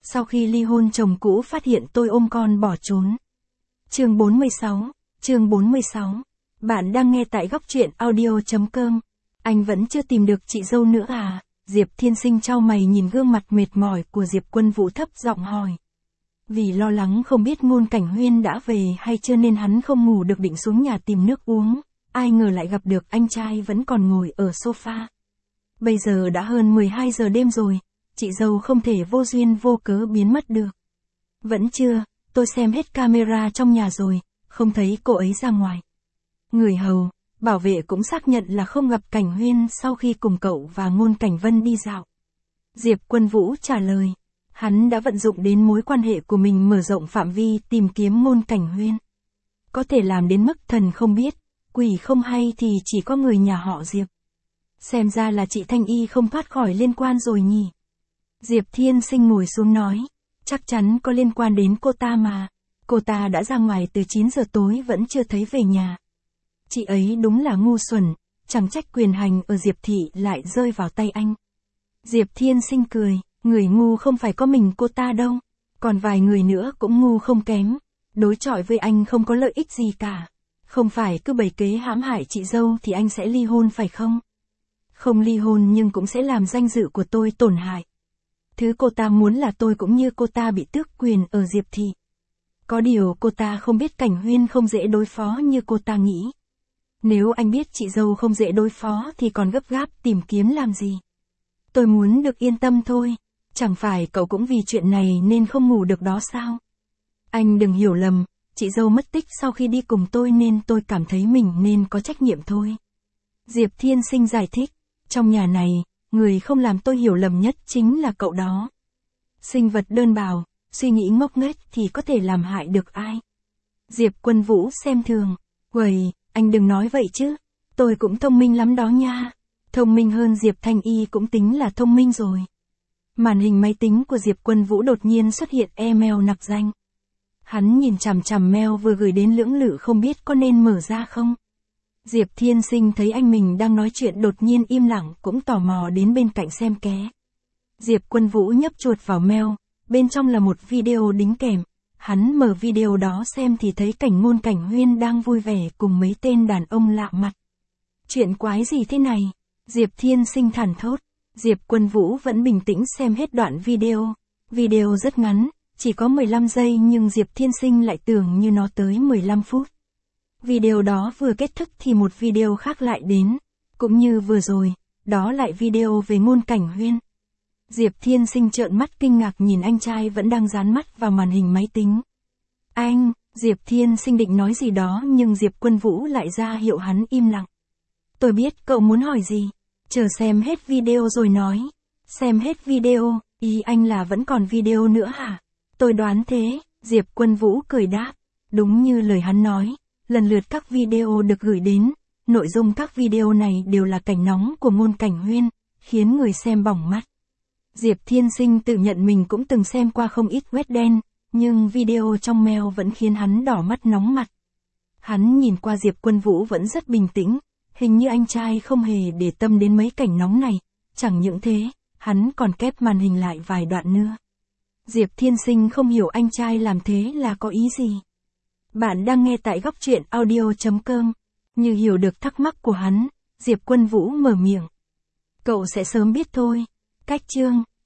Sau khi ly hôn chồng cũ phát hiện tôi ôm con bỏ trốn. Chương 46. Bạn đang nghe tại góc truyện audio.com. Anh vẫn chưa tìm được chị dâu nữa à? Diệp Thiên Sinh chau mày nhìn gương mặt mệt mỏi của Diệp Quân Vũ thấp giọng hỏi. Vì lo lắng không biết Ngôn Cảnh Huyên đã về hay chưa nên hắn không ngủ được, định xuống nhà tìm nước uống. Ai ngờ lại gặp được anh trai vẫn còn ngồi ở sofa. Bây giờ đã hơn 12 giờ đêm rồi, chị dâu không thể vô duyên vô cớ biến mất được. Vẫn chưa, tôi xem hết camera trong nhà rồi, không thấy cô ấy ra ngoài. Người hầu, bảo vệ cũng xác nhận là không gặp Cảnh Huyên sau khi cùng cậu và Ngôn Cảnh Vân đi dạo. Diệp Quân Vũ trả lời, hắn đã vận dụng đến mối quan hệ của mình mở rộng phạm vi tìm kiếm Ngôn Cảnh Huyên. Có thể làm đến mức thần không biết, quỷ không hay thì chỉ có người nhà họ Diệp. Xem ra là chị Thanh Y không thoát khỏi liên quan rồi nhỉ. Diệp Thiên Sinh ngồi xuống nói, chắc chắn có liên quan đến cô ta mà. Cô ta đã ra ngoài từ 9 giờ tối vẫn chưa thấy về nhà. Chị ấy đúng là ngu xuẩn, chẳng trách quyền hành ở Diệp Thị lại rơi vào tay anh. Diệp Thiên Sinh cười, người ngu không phải có mình cô ta đâu, còn vài người nữa cũng ngu không kém, đối chọi với anh không có lợi ích gì cả. Không phải cứ bày kế hãm hại chị dâu thì anh sẽ ly hôn phải không? Không ly hôn nhưng cũng sẽ làm danh dự của tôi tổn hại. Thứ cô ta muốn là tôi cũng như cô ta bị tước quyền ở Diệp Thị. Có điều cô ta không biết Cảnh Huyên không dễ đối phó như cô ta nghĩ. Nếu anh biết chị dâu không dễ đối phó thì còn gấp gáp tìm kiếm làm gì? Tôi muốn được yên tâm thôi, chẳng phải cậu cũng vì chuyện này nên không ngủ được đó sao? Anh đừng hiểu lầm, chị dâu mất tích sau khi đi cùng tôi nên tôi cảm thấy mình nên có trách nhiệm thôi. Diệp Thiên Sinh giải thích, trong nhà này, người không làm tôi hiểu lầm nhất chính là cậu đó. Sinh vật đơn bào, suy nghĩ ngốc nghếch thì có thể làm hại được ai? Diệp Quân Vũ xem thường, uầy, anh đừng nói vậy chứ, tôi cũng thông minh lắm đó nha. Thông minh hơn Diệp Thanh Y cũng tính là thông minh rồi. Màn hình máy tính của Diệp Quân Vũ đột nhiên xuất hiện email nặc danh. Hắn nhìn chằm chằm mail vừa gửi đến lưỡng lự không biết có nên mở ra không. Diệp Thiên Sinh thấy anh mình đang nói chuyện đột nhiên im lặng cũng tò mò đến bên cạnh xem ké. Diệp Quân Vũ nhấp chuột vào mail, bên trong là một video đính kèm. Hắn mở video đó xem thì thấy cảnh Ngôn Cảnh Huyên đang vui vẻ cùng mấy tên đàn ông lạ mặt. Chuyện quái gì thế này? Diệp Thiên Sinh thản thốt. Diệp Quân Vũ vẫn bình tĩnh xem hết đoạn video. Video rất ngắn, chỉ có 15 giây nhưng Diệp Thiên Sinh lại tưởng như nó tới 15 phút. Video đó vừa kết thúc thì một video khác lại đến. Cũng như vừa rồi, đó lại video về Ngôn Cảnh Huyên. Diệp Thiên Sinh trợn mắt kinh ngạc nhìn anh trai vẫn đang dán mắt vào màn hình máy tính. Anh, Diệp Thiên Sinh định nói gì đó nhưng Diệp Quân Vũ lại ra hiệu hắn im lặng. Tôi biết cậu muốn hỏi gì, chờ xem hết video rồi nói. Xem hết video, ý anh là vẫn còn video nữa hả? Tôi đoán thế, Diệp Quân Vũ cười đáp. Đúng như lời hắn nói, lần lượt các video được gửi đến, nội dung các video này đều là cảnh nóng của Ngôn Cảnh Huyên, khiến người xem bỏng mắt. Diệp Thiên Sinh tự nhận mình cũng từng xem qua không ít web đen, nhưng video trong mail vẫn khiến hắn đỏ mắt nóng mặt. Hắn nhìn qua Diệp Quân Vũ vẫn rất bình tĩnh, hình như anh trai không hề để tâm đến mấy cảnh nóng này, chẳng những thế, hắn còn kép màn hình lại vài đoạn nữa. Diệp Thiên Sinh không hiểu anh trai làm thế là có ý gì. Bạn đang nghe tại góc truyện audio.com, như hiểu được thắc mắc của hắn, Diệp Quân Vũ mở miệng. Cậu sẽ sớm biết thôi. Cách chương